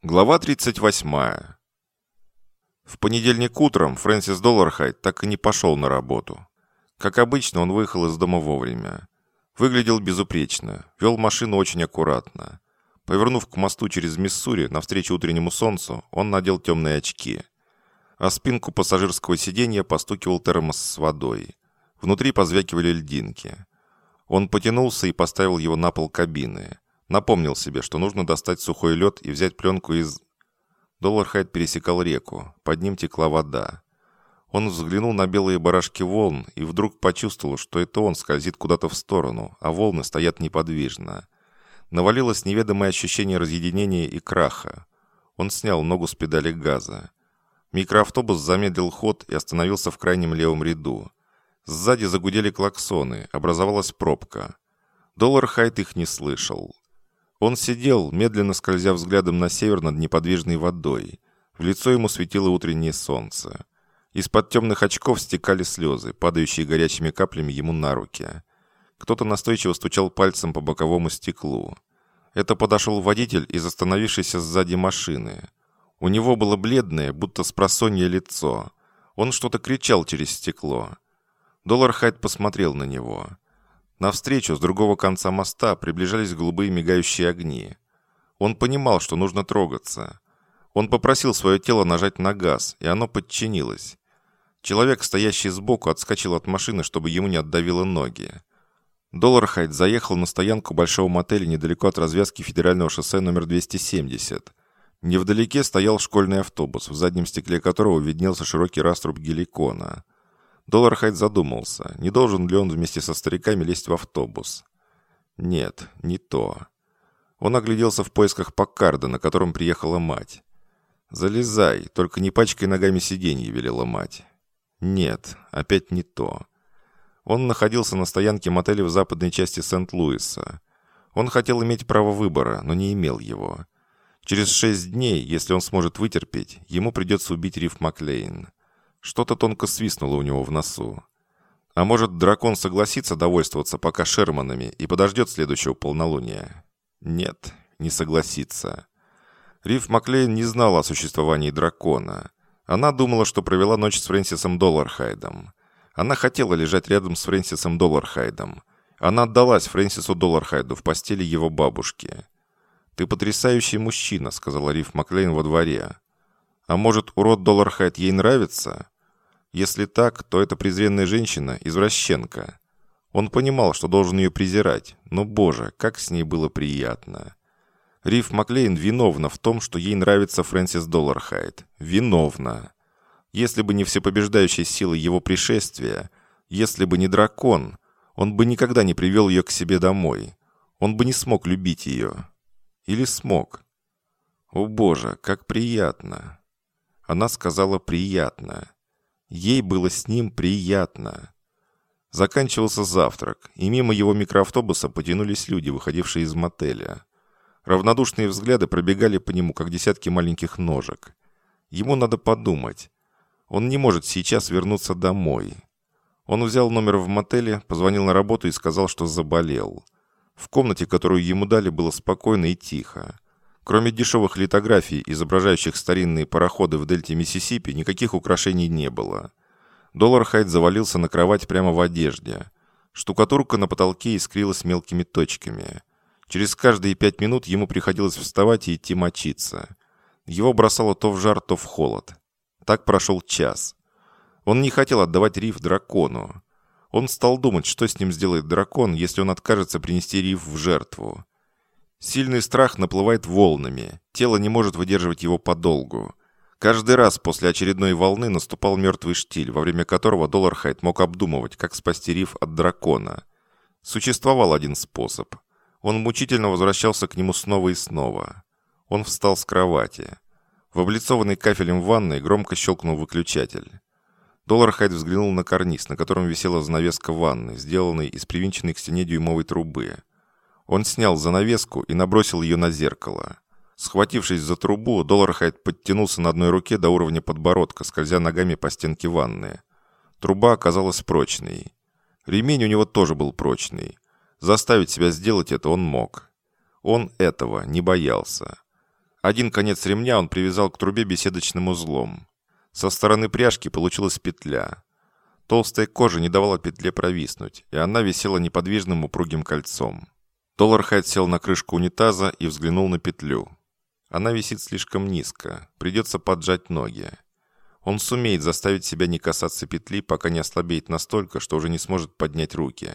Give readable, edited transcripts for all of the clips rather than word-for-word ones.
Глава 38. В понедельник утром Фрэнсис Доллархайд так и не пошел на работу. Как обычно, он выехал из дома вовремя. Выглядел безупречно, вел машину очень аккуратно. Повернув к мосту через Миссури навстречу утреннему солнцу, он надел темные очки. А спинку пассажирского сиденья постукивал термос с водой. Внутри позвякивали льдинки. Он потянулся и поставил его на пол кабины. Напомнил себе, что нужно достать сухой лед и взять пленку из... Доллархайд пересекал реку. Под ним текла вода. Он взглянул на белые барашки волн и вдруг почувствовал, что это он скользит куда-то в сторону, а волны стоят неподвижно. Навалилось неведомое ощущение разъединения и краха. Он снял ногу с педали газа. Микроавтобус замедлил ход и остановился в крайнем левом ряду. Сзади загудели клаксоны, образовалась пробка. Доллархайд их не слышал. Он сидел, медленно скользя взглядом на север над неподвижной водой. В лицо ему светило утреннее солнце. Из-под темных очков стекали слезы, падающие горячими каплями ему на руки. Кто-то настойчиво стучал пальцем по боковому стеклу. Это подошел водитель из остановившейся сзади машины. У него было бледное, будто спросонье лицо. Он что-то кричал через стекло. Доллархайд посмотрел на него. Навстречу, с другого конца моста, приближались голубые мигающие огни. Он понимал, что нужно трогаться. Он попросил свое тело нажать на газ, и оно подчинилось. Человек, стоящий сбоку, отскочил от машины, чтобы ему не отдавило ноги. Доллархайд заехал на стоянку большого мотеля недалеко от развязки федерального шоссе номер 270. Невдалеке стоял школьный автобус, в заднем стекле которого виднелся широкий раструб геликона. Доллархайд задумался, не должен ли он вместе со стариками лезть в автобус. Нет, не то. Он огляделся в поисках Паккарда, на котором приехала мать. «Залезай, только не пачкай ногами сиденье», — велела мать. Нет, опять не то. Он находился на стоянке мотеля в западной части Сент-Луиса. Он хотел иметь право выбора, но не имел его. Через 6 дней, если он сможет вытерпеть, ему придется убить Риф Маклейн. Что-то тонко свистнуло у него в носу. А может, дракон согласится довольствоваться пока Шерманами и подождет следующего полнолуния? Нет, не согласится. Риф Маклейн не знала о существовании дракона. Она думала, что провела ночь с Фрэнсисом Доллархайдом. Она хотела лежать рядом с Фрэнсисом Доллархайдом. Она отдалась Фрэнсису Доллархайду в постели его бабушки. «Ты потрясающий мужчина», — сказала Риф Маклейн во дворе. «А может, урод Доллархайд ей нравится?» Если так, то эта презренная женщина – извращенка. Он понимал, что должен ее презирать, но, боже, как с ней было приятно. Риф Маклейн виновна в том, что ей нравится Фрэнсис Доллархайд. Виновна. Если бы не всепобеждающая сила его пришествия, если бы не дракон, он бы никогда не привел ее к себе домой. Он бы не смог любить ее. Или смог? О, боже, как приятно. Она сказала «приятно». Ей было с ним приятно. Заканчивался завтрак, и мимо его микроавтобуса потянулись люди, выходившие из мотеля. Равнодушные взгляды пробегали по нему, как десятки маленьких ножек. Ему надо подумать. Он не может сейчас вернуться домой. Он взял номер в мотеле, позвонил на работу и сказал, что заболел. В комнате, которую ему дали, было спокойно и тихо. Кроме дешевых литографий, изображающих старинные пароходы в дельте Миссисипи, никаких украшений не было. Доллархайд завалился на кровать прямо в одежде. Штукатурка на потолке искрилась мелкими точками. Через каждые 5 минут ему приходилось вставать и идти мочиться. Его бросало то в жар, то в холод. Так прошел час. Он не хотел отдавать Риф дракону. Он стал думать, что с ним сделает дракон, если он откажется принести Риф в жертву. Сильный страх наплывает волнами, тело не может выдерживать его подолгу. Каждый раз после очередной волны наступал мертвый штиль, во время которого Доллархайд мог обдумывать, как спасти Риф от дракона. Существовал один способ. Он мучительно возвращался к нему снова и снова. Он встал с кровати. В облицованной кафелем ванной громко щелкнул выключатель. Доллархайд взглянул на карниз, на котором висела занавеска ванны, сделанной из привинченной к стене дюймовой трубы. Он снял занавеску и набросил ее на зеркало. Схватившись за трубу, Доллархайд подтянулся на одной руке до уровня подбородка, скользя ногами по стенке ванны. Труба оказалась прочной. Ремень у него тоже был прочный. Заставить себя сделать это он мог. Он этого не боялся. Один конец ремня он привязал к трубе беседочным узлом. Со стороны пряжки получилась петля. Толстая кожа не давала петле провиснуть, и она висела неподвижным упругим кольцом. Доллархайд сел на крышку унитаза и взглянул на петлю. Она висит слишком низко, придется поджать ноги. Он сумеет заставить себя не касаться петли, пока не ослабеет настолько, что уже не сможет поднять руки.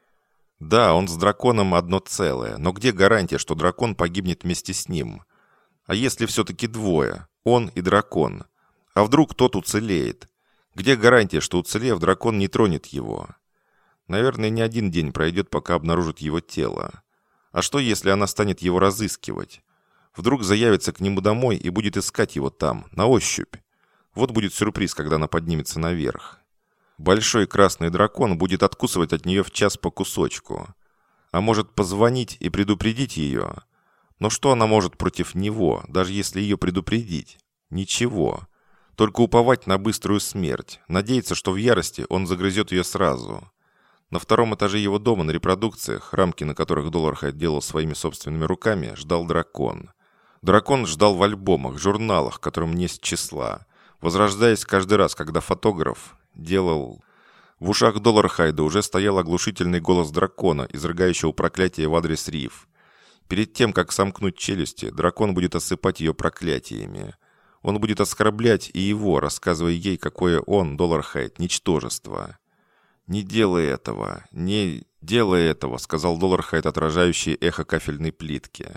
Да, он с драконом одно целое, но где гарантия, что дракон погибнет вместе с ним? А если все-таки двое, он и дракон? А вдруг тот уцелеет? Где гарантия, что уцелев, дракон не тронет его? Наверное, не один день пройдет, пока обнаружат его тело. А что, если она станет его разыскивать? Вдруг заявится к нему домой и будет искать его там, на ощупь. Вот будет сюрприз, когда она поднимется наверх. Большой красный дракон будет откусывать от нее в час по кусочку. А может позвонить и предупредить ее? Но что она может против него, даже если ее предупредить? Ничего. Только уповать на быструю смерть, надеяться, что в ярости он загрызет ее сразу. На втором этаже его дома на репродукциях, рамки на которых Доллархайд делал своими собственными руками, ждал дракон. Дракон ждал в альбомах, журналах, которым нет числа, возрождаясь каждый раз, когда фотограф делал... В ушах Доллархайда уже стоял оглушительный голос дракона, изрыгающего проклятие в адрес Рив. Перед тем, как сомкнуть челюсти, дракон будет осыпать ее проклятиями. Он будет оскорблять и его, рассказывая ей, какое он, Доллархайд, ничтожество. «Не делай этого, не делай этого», — сказал Доллархайд, отражающий эхо кафельной плитки.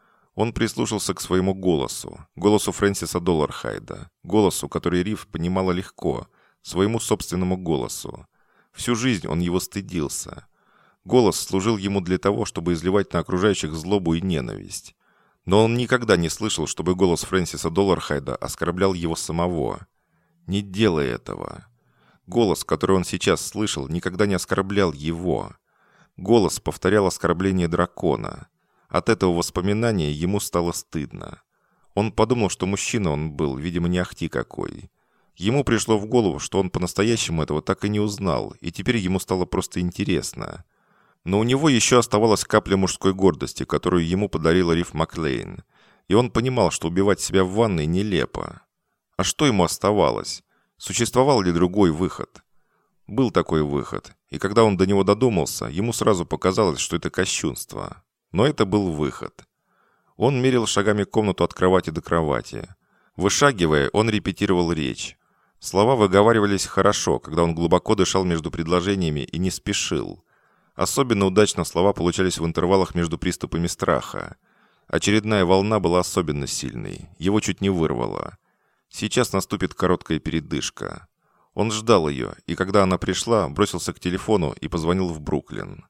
Он прислушался к своему голосу Фрэнсиса Доллархайда, голосу, который Рив понимала легко, своему собственному голосу. Всю жизнь он его стыдился. Голос служил ему для того, чтобы изливать на окружающих злобу и ненависть. Но он никогда не слышал, чтобы голос Фрэнсиса Доллархайда оскорблял его самого. «Не делай этого». Голос, который он сейчас слышал, никогда не оскорблял его. Голос повторял оскорбление дракона. От этого воспоминания ему стало стыдно. Он подумал, что мужчина он был, видимо, не ахти какой. Ему пришло в голову, что он по-настоящему этого так и не узнал, и теперь ему стало просто интересно. Но у него еще оставалась капля мужской гордости, которую ему подарила Рив Маклейн. И он понимал, что убивать себя в ванной нелепо. А что ему оставалось? Существовал ли другой выход? Был такой выход, и когда он до него додумался, ему сразу показалось, что это кощунство. Но это был выход. Он мерил шагами комнату от кровати до кровати. Вышагивая, он репетировал речь. Слова выговаривались хорошо, когда он глубоко дышал между предложениями и не спешил. Особенно удачно слова получались в интервалах между приступами страха. Очередная волна была особенно сильной, его чуть не вырвало. Сейчас наступит короткая передышка. Он ждал ее, и когда она пришла, бросился к телефону и позвонил в Бруклин.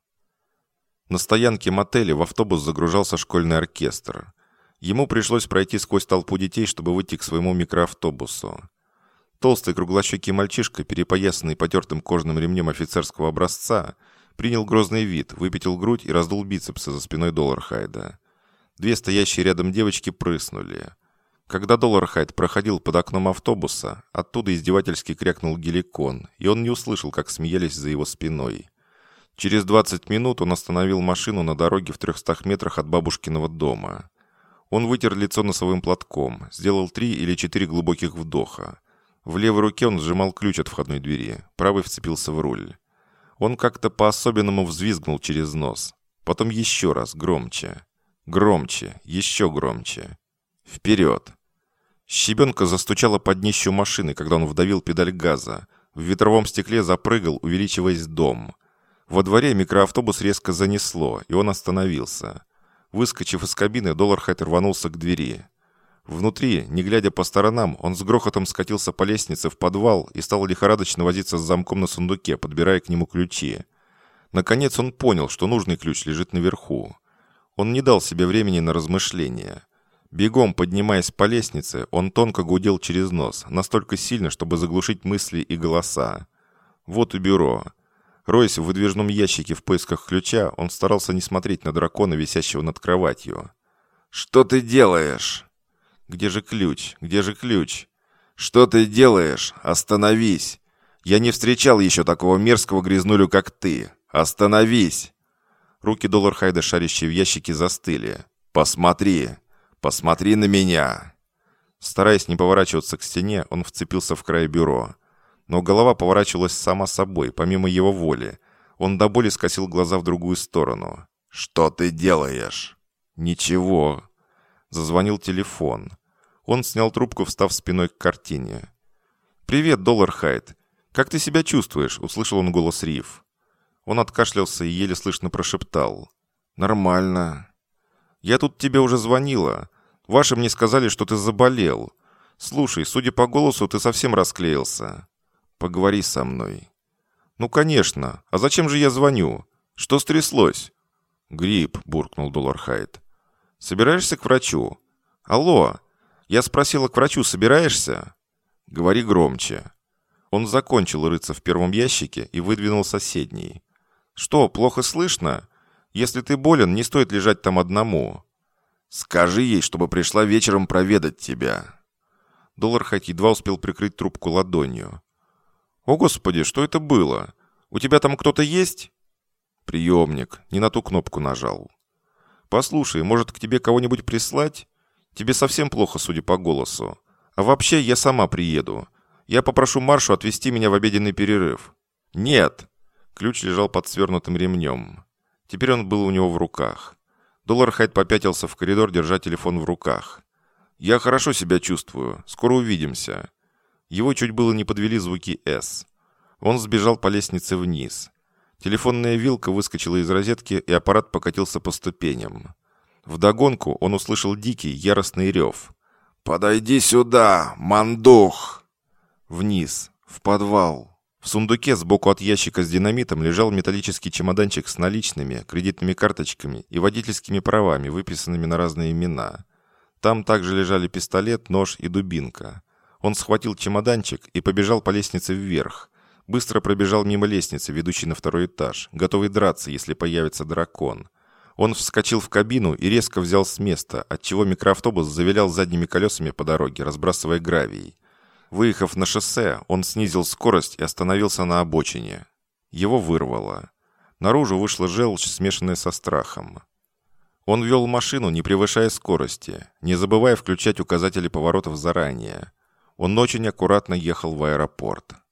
На стоянке мотеля в автобус загружался школьный оркестр. Ему пришлось пройти сквозь толпу детей, чтобы выйти к своему микроавтобусу. Толстый круглощекий мальчишка, перепоясанный потертым кожаным ремнем офицерского образца, принял грозный вид, выпятил грудь и раздул бицепсы за спиной Доллархайда. Две стоящие рядом девочки прыснули. Когда Доллархайд проходил под окном автобуса, оттуда издевательски крякнул геликон, и он не услышал, как смеялись за его спиной. Через 20 минут он остановил машину на дороге в 300 метрах от бабушкиного дома. Он вытер лицо носовым платком, сделал 3 или 4 глубоких вдоха. В левой руке он сжимал ключ от входной двери, правый вцепился в руль. Он как-то по-особенному взвизгнул через нос. Потом еще раз, громче. Громче, еще громче. Вперед! Щебенка застучала под днищу машины, когда он вдавил педаль газа. В ветровом стекле запрыгал, увеличиваясь дом. Во дворе микроавтобус резко занесло, и он остановился. Выскочив из кабины, Доллархайд рванулся к двери. Внутри, не глядя по сторонам, он с грохотом скатился по лестнице в подвал и стал лихорадочно возиться с замком на сундуке, подбирая к нему ключи. Наконец он понял, что нужный ключ лежит наверху. Он не дал себе времени на размышления. Бегом поднимаясь по лестнице, он тонко гудел через нос, настолько сильно, чтобы заглушить мысли и голоса. Вот и бюро. Роясь в выдвижном ящике в поисках ключа, он старался не смотреть на дракона, висящего над кроватью. «Что ты делаешь?» «Где же ключ? Где же ключ?» «Что ты делаешь? Остановись! Я не встречал еще такого мерзкого грязнулю, как ты! Остановись!» Руки Доллархайда, шарящие в ящике, застыли. «Посмотри! «Посмотри на меня!» Стараясь не поворачиваться к стене, он вцепился в край бюро. Но голова поворачивалась сама собой, помимо его воли. Он до боли скосил глаза в другую сторону. «Что ты делаешь?» «Ничего». Зазвонил телефон. Он снял трубку, встав спиной к картине. «Привет, Доллархайд. Как ты себя чувствуешь?» — услышал он голос Рив. Он откашлялся и еле слышно прошептал. «Нормально». «Я тут тебе уже звонила. Ваши мне сказали, что ты заболел. Слушай, судя по голосу, ты совсем расклеился. Поговори со мной». «Ну, конечно. А зачем же я звоню? Что стряслось?» «Грипп», — буркнул Доллархайд. «Собираешься к врачу?» «Алло, я спросила, к врачу собираешься?» «Говори громче». Он закончил рыться в первом ящике и выдвинул соседний. «Что, плохо слышно? Если ты болен, не стоит лежать там одному». «Скажи ей, чтобы пришла вечером проведать тебя». Доллархайд едва успел прикрыть трубку ладонью. «О, Господи, что это было? У тебя там кто-то есть?» «Приемник. Не на ту кнопку нажал». «Послушай, может, к тебе кого-нибудь прислать? Тебе совсем плохо, судя по голосу. А вообще, я сама приеду. Я попрошу Маршу отвезти меня в обеденный перерыв». «Нет!» Ключ лежал под свернутым ремнем. Теперь он был у него в руках. Доллархайд попятился в коридор, держа телефон в руках. «Я хорошо себя чувствую. Скоро увидимся». Его чуть было не подвели звуки «С». Он сбежал по лестнице вниз. Телефонная вилка выскочила из розетки, и аппарат покатился по ступеням. Вдогонку он услышал дикий, яростный рев. «Подойди сюда, мандух!» Вниз, в подвал. В сундуке сбоку от ящика с динамитом лежал металлический чемоданчик с наличными, кредитными карточками и водительскими правами, выписанными на разные имена. Там также лежали пистолет, нож и дубинка. Он схватил чемоданчик и побежал по лестнице вверх. Быстро пробежал мимо лестницы, ведущей на второй этаж, готовый драться, если появится дракон. Он вскочил в кабину и резко взял с места, отчего микроавтобус завилял задними колесами по дороге, разбрасывая гравий. Выехав на шоссе, он снизил скорость и остановился на обочине. Его вырвало. Наружу вышла желчь, смешанная со страхом. Он вел машину, не превышая скорости, не забывая включать указатели поворотов заранее. Он очень аккуратно ехал в аэропорт.